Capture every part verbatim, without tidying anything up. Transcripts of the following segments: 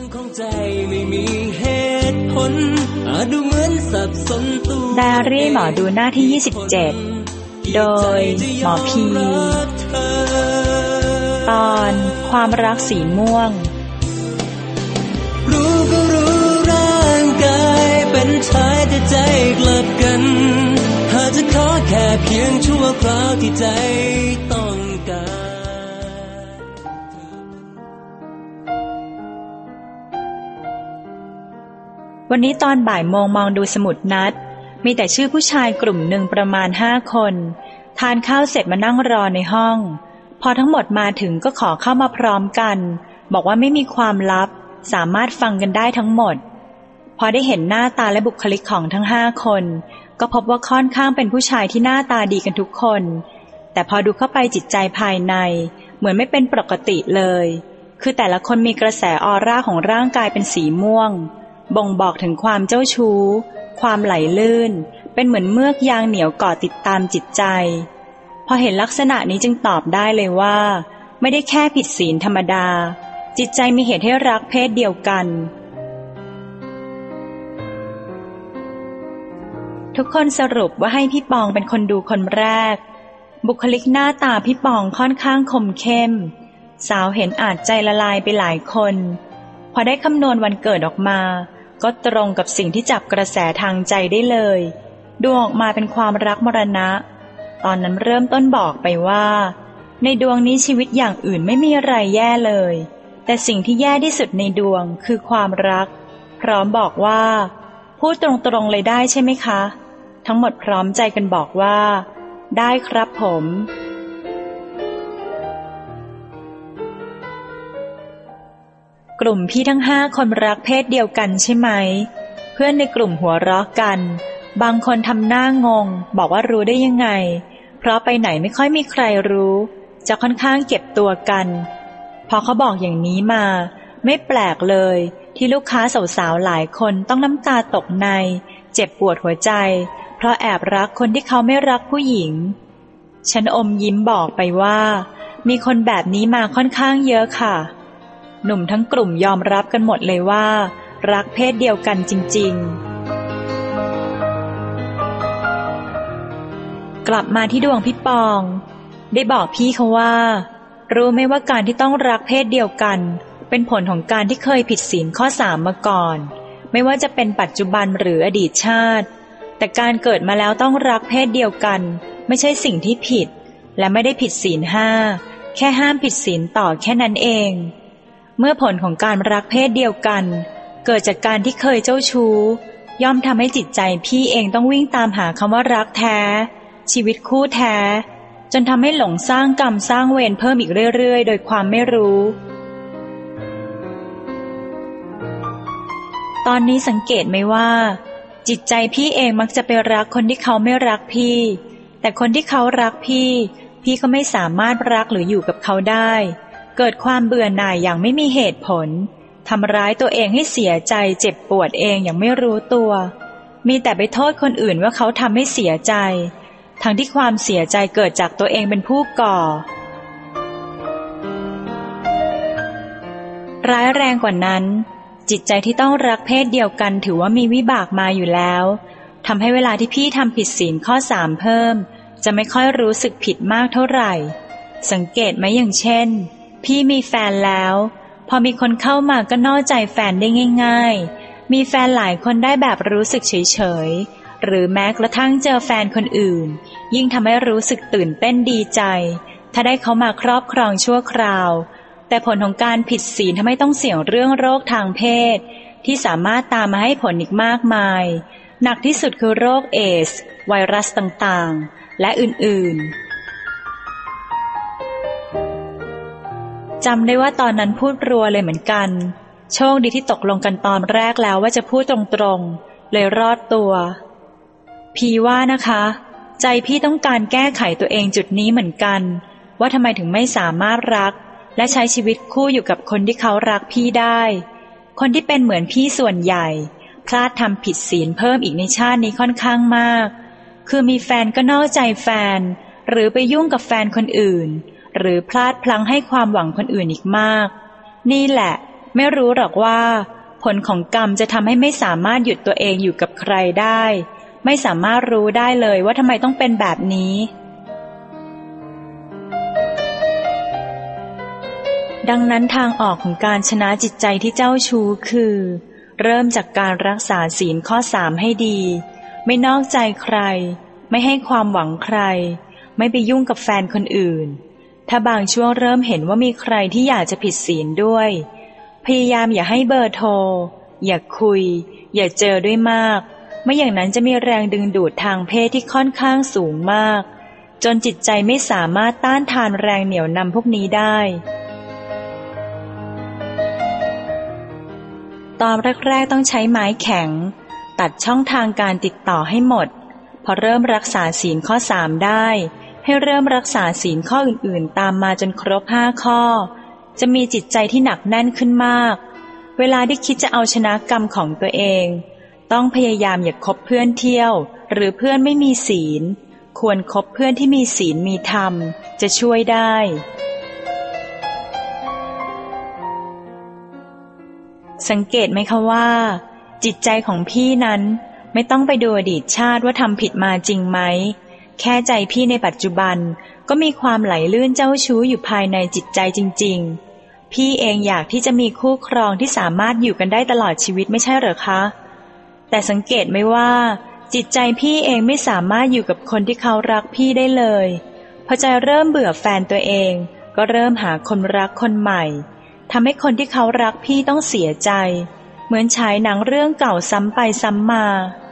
ของใจไม่มีเหตุผลอาจดูเหมือนสับสนตัวไดอารี่หมอดูหน้าที่ยี่สิบเจ็ดโดยหมอพีตอนความรักสีม่วงรู้ก็รู้ร่างกายเป็นชายแต่ใจกลับกันหากจะขอแค่เพียงชั่วคราวที่ใจต้องการวันนี้ตอนบ่ายโมงมองดูสมุดนัดมีแต่ชื่อผู้ชายกลุ่มหนึ่งประมาณห้าคนทานข้าวเสร็จมานั่งรอในห้องพอทั้งหมดมาถึงก็ขอเข้ามาพร้อมกันบอกว่าไม่มีความลับสามารถฟังกันได้ทั้งหมดพอได้เห็นหน้าตาและบุคลิกของทั้งห้าคนก็พบว่าค่อนข้างเป็นผู้ชายที่หน้าตาดีกันทุกคนแต่พอดูเข้าไปจิตใจภายในเหมือนไม่เป็นปกติเลยคือแต่ละคนมีกระแสออร่าของร่างกายเป็นสีม่วงบ่งบอกถึงความเจ้าชู้ความไหลลื่นเป็นเหมือนเมือกยางเหนียวเกาะติดตามจิตใจพอเห็นลักษณะนี้จึงตอบได้เลยว่าไม่ได้แค่ผิดศีลธรรมดาจิตใจมีเหตุให้รักเพศเดียวกันทุกคนสรุปว่าให้พี่ปองเป็นคนดูคนแรกบุคลิกหน้าตาพี่ปองค่อนข้างคมเข้มสาวเห็นอาจใจละลายไปหลายคนพอได้คำนวณวันเกิดออกมาก็ตรงกับสิ่งที่จับกระแสทางใจได้เลยดูออกมาเป็นความรักมรณะตอนนั้นเริ่มต้นบอกไปว่าในดวงนี้ชีวิตอย่างอื่นไม่มีอะไรแย่เลยแต่สิ่งที่แย่ที่สุดในดวงคือความรักพร้อมบอกว่าพูดตรงๆเลยได้ใช่ไหมคะทั้งหมดพร้อมใจกันบอกว่าได้ครับผมกลุ่มพี่ทั้งห้าคนรักเพศเดียวกันใช่ไหมเพื่อนในกลุ่มหัวเราะกันบางคนทำหน้างงบอกว่ารู้ได้ยังไงเพราะไปไหนไม่ค่อยมีใครรู้จะค่อนข้างเก็บตัวกันพอเขาบอกอย่างนี้มาไม่แปลกเลยที่ลูกค้าสาวๆหลายคนต้องน้ำตาตกในเจ็บปวดหัวใจเพราะแอบรักคนที่เขาไม่รักผู้หญิงฉันอมยิ้มบอกไปว่ามีคนแบบนี้มาค่อนข้างเยอะค่ะหนุ่มทั้งกลุ่มยอมรับกันหมดเลยว่ารักเพศเดียวกันจริงๆกลับมาที่ดวงพี่ปองได้บอกพี่เขาว่ารู้ไหมว่าการที่ต้องรักเพศเดียวกันเป็นผลของการที่เคยผิดศีลข้อสามมาก่อนไม่ว่าจะเป็นปัจจุบันหรืออดีตชาติแต่การเกิดมาแล้วต้องรักเพศเดียวกันไม่ใช่สิ่งที่ผิดและไม่ได้ผิดศีลห้าแค่ห้ามผิดศีลต่อแค่นั้นเองเมื่อผลของการรักเพศเดียวกันเกิดจากการที่เคยเจ้าชู้ย่อมทำให้จิตใจพี่เองต้องวิ่งตามหาคำว่ารักแท้ชีวิตคู่แท้จนทำให้หลงสร้างกรรมสร้างเวรเพิ่มอีกเรื่อยๆโดยความไม่รู้ตอนนี้สังเกตไหมว่าจิตใจพี่เองมักจะไปรักคนที่เขาไม่รักพี่แต่คนที่เขารักพี่พี่ก็ไม่สามารถรักหรืออยู่กับเขาได้เกิดความเบื่อหน่ายอย่างไม่มีเหตุผลทำร้ายตัวเองให้เสียใจเจ็บปวดเองอย่างไม่รู้ตัวมีแต่ไปโทษคนอื่นว่าเขาทำให้เสียใจทั้งที่ความเสียใจเกิดจากตัวเองเป็นผู้ก่อร้ายแรงกว่านั้นจิตใจที่ต้องรักเพศเดียวกันถือว่ามีวิบากมาอยู่แล้วทำให้เวลาที่พี่ทำผิดศีลข้อสามเพิ่มจะไม่ค่อยรู้สึกผิดมากเท่าไหร่สังเกตไหมอย่างเช่นพี่มีแฟนแล้วพอมีคนเข้ามาก็นอกใจแฟนได้ง่ายๆมีแฟนหลายคนได้แบบรู้สึกเฉยๆหรือแม้กระทั่งเจอแฟนคนอื่นยิ่งทำให้รู้สึกตื่นเต้นดีใจถ้าได้เขามาครอบครองชั่วคราวแต่ผลของการผิดศีลทำให้ต้องเสี่ยงเรื่องโรคทางเพศที่สามารถตามมาให้ผลอีกมากมายหนักที่สุดคือโรคเอดส์ไวรัสต่างๆและอื่นๆจำได้ว่าตอนนั้นพูดรัวเลยเหมือนกันโชคดีที่ตกลงกันตอนแรกแล้วว่าจะพูดตรงๆเลยรอดตัวพี่ว่านะคะใจพี่ต้องการแก้ไขตัวเองจุดนี้เหมือนกันว่าทำไมถึงไม่สามารถรักและใช้ชีวิตคู่อยู่กับคนที่เขารักพี่ได้คนที่เป็นเหมือนพี่ส่วนใหญ่พลาดทำผิดศีลเพิ่มอีกในชาตินี้ค่อนข้างมากคือมีแฟนก็นอกใจแฟนหรือไปยุ่งกับแฟนคนอื่นหรือพลาดพลั้งให้ความหวังคนอื่นอีกมากนี่แหละไม่รู้หรอกว่าผลของกรรมจะทำให้ไม่สามารถหยุดตัวเองอยู่กับใครได้ไม่สามารถรู้ได้เลยว่าทำไมต้องเป็นแบบนี้ดังนั้นทางออกของการชนะจิตใจที่เจ้าชู้คือเริ่มจากการรักษาศีลข้อสามให้ดีไม่นอกใจใครไม่ให้ความหวังใครไม่ไปยุ่งกับแฟนคนอื่นถ้าบางช่วงเริ่มเห็นว่ามีใครที่อยากจะผิดศีลด้วยพยายามอย่าให้เบอร์โทรอย่าคุยอย่าเจอด้วยมากไม่อย่างนั้นจะมีแรงดึงดูดทางเพศที่ค่อนข้างสูงมากจนจิตใจไม่สามารถต้านทานแรงเหนี่ยวนำพวกนี้ได้ตอนแรกๆต้องใช้ไม้แข็งตัดช่องทางการติดต่อให้หมดพอเริ่มรักษาศีลข้อสามได้ให้เริ่มรักษาศีลข้ออื่นๆตามมาจนครบห้าข้อจะมีจิตใจที่หนักแน่นขึ้นมากเวลาที่คิดจะเอาชนะกรรมของตัวเองต้องพยายามอย่าคบเพื่อนเที่ยวหรือเพื่อนไม่มีศีลควรคบเพื่อนที่มีศีลมีธรรมจะช่วยได้สังเกตไหมคะว่าจิตใจของพี่นั้นไม่ต้องไปดูอดีตชาติว่าทำผิดมาจริงไหมแค่ใจพี่ในปัจจุบันก็มีความไหลลื่นเจ้าชู้อยู่ภายในจิตใจจริงๆพี่เองอยากที่จะมีคู่ครองที่สามารถอยู่กันได้ตลอดชีวิตไม่ใช่เหรอคะแต่สังเกตไหมว่าจิตใจพี่เองไม่สามารถอยู่กับคนที่เขารักพี่ได้เลยพอใจเริ่มเบื่อแฟนตัวเองก็เริ่มหาคนรักคนใหม่ทำให้คนที่เขารักพี่ต้องเสียใจเหมือนฉายหนังเรื่องเก่าซ้ำไปซ้ำมา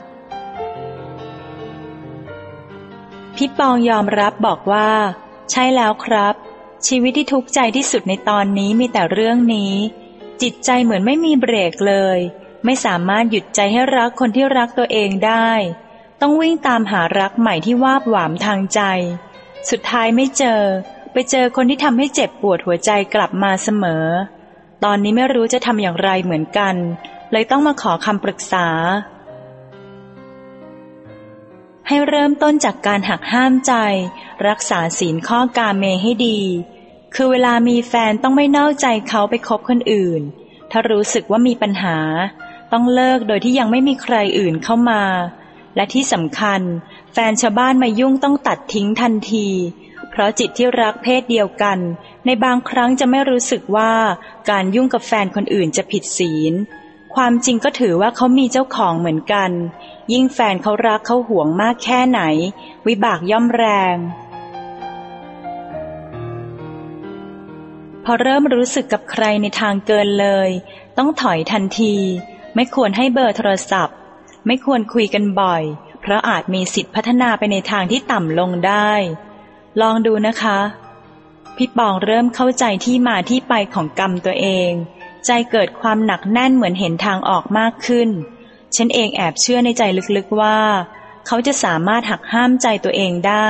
พี่ปองยอมรับบอกว่าใช่แล้วครับชีวิตที่ทุกข์ใจที่สุดในตอนนี้มีแต่เรื่องนี้จิตใจเหมือนไม่มีเบรกเลยไม่สามารถหยุดใจให้รักคนที่รักตัวเองได้ต้องวิ่งตามหารักใหม่ที่วาบหวามทางใจสุดท้ายไม่เจอไปเจอคนที่ทำให้เจ็บปวดหัวใจกลับมาเสมอตอนนี้ไม่รู้จะทำอย่างไรเหมือนกันเลยต้องมาขอคำปรึกษาให้เริ่มต้นจากการหักห้ามใจรักษาศีลข้อกาเมให้ดีคือเวลามีแฟนต้องไม่นอกใจเขาไปคบคนอื่นถ้ารู้สึกว่ามีปัญหาต้องเลิกโดยที่ยังไม่มีใครอื่นเข้ามาและที่สำคัญแฟนชาวบ้านมายุ่งต้องตัดทิ้งทันทีเพราะจิตที่รักเพศเดียวกันในบางครั้งจะไม่รู้สึกว่าการยุ่งกับแฟนคนอื่นจะผิดศีลความจริงก็ถือว่าเขามีเจ้าของเหมือนกันยิ่งแฟนเขารักเขาหวงมากแค่ไหนวิบากย่อมแรงพอเริ่มรู้สึกกับใครในทางเกินเลยต้องถอยทันทีไม่ควรให้เบอร์โทรศัพท์ไม่ควรคุยกันบ่อยเพราะอาจมีสิทธิพัฒนาไปในทางที่ต่ำลงได้ลองดูนะคะพี่ปองเริ่มเข้าใจที่มาที่ไปของกรรมตัวเองใจเกิดความหนักแน่นเหมือนเห็นทางออกมากขึ้นฉันเองแอบเชื่อในใจลึกๆว่าเขาจะสามารถหักห้ามใจตัวเองได้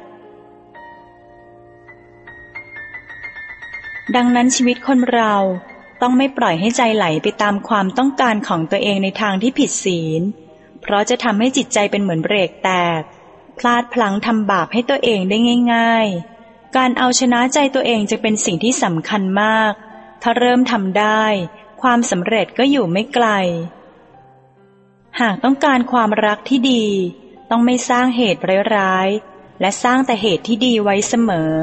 ดังนั้นชีวิตคนเราต้องไม่ปล่อยให้ใจไหลไปตามความต้องการของตัวเองในทางที่ผิดศีลเพราะจะทำให้จิตใจเป็นเหมือนเบรกแตกพลาดพลั้งทำบาปให้ตัวเองได้ง่ายๆการเอาชนะใจตัวเองจะเป็นสิ่งที่สำคัญมากถ้าเริ่มทำได้ความสำเร็จก็อยู่ไม่ไกลหากต้องการความรักที่ดีต้องไม่สร้างเหตุร้ายๆและสร้างแต่เหตุที่ดีไว้เสมอ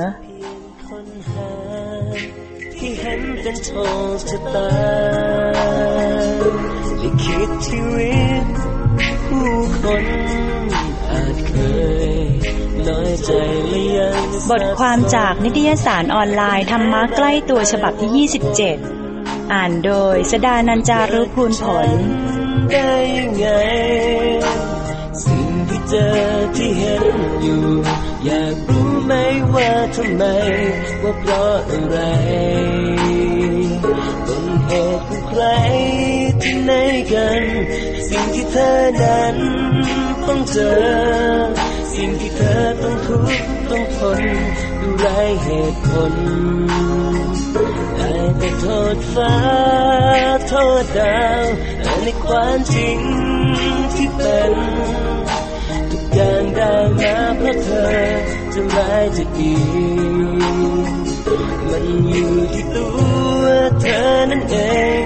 ที่เห็นเป็นโชคชะตาลิขิตชีวิตผู้คนอาจเคยน้อยใจและยังบทความจากนิตยสารออนไลน์ธรรมะใกล้ตัวฉบับที่ยี่สิบเจ็ดอ่านโดยสดานันจารุภูลผลได้ยังไงสิ่งที่เจอที่เห็นอยู่อยากรู้ไหมว่าทำไมว่าเพราะอะไรต้นเหตุของใครที่ไหนกันสิ่งที่เธอนั้นต้องเจอสิ่งที่เธอต้องทุกข์ต้องทนดูไรเหตุผลได้แต่โทษฟ้าโทษดาวในความจริงที่เป็นทุกอย่างได้มาเพราะเธอจะร้ายจะดีมันอยู่ที่ตัวเธอนั่นเอง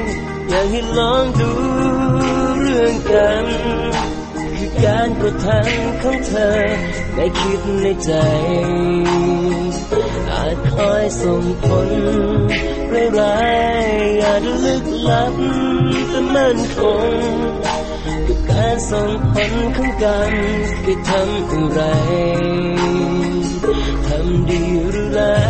ให้ลองดูเรื่องกันคือการกระทำของเธอไม่คิดในใจอาจคอยส่งผลร้ายๆอาจลึกลับแต่มั่นคงกับการส่งผลของกันคือทำอะไรทำดีหรือร้า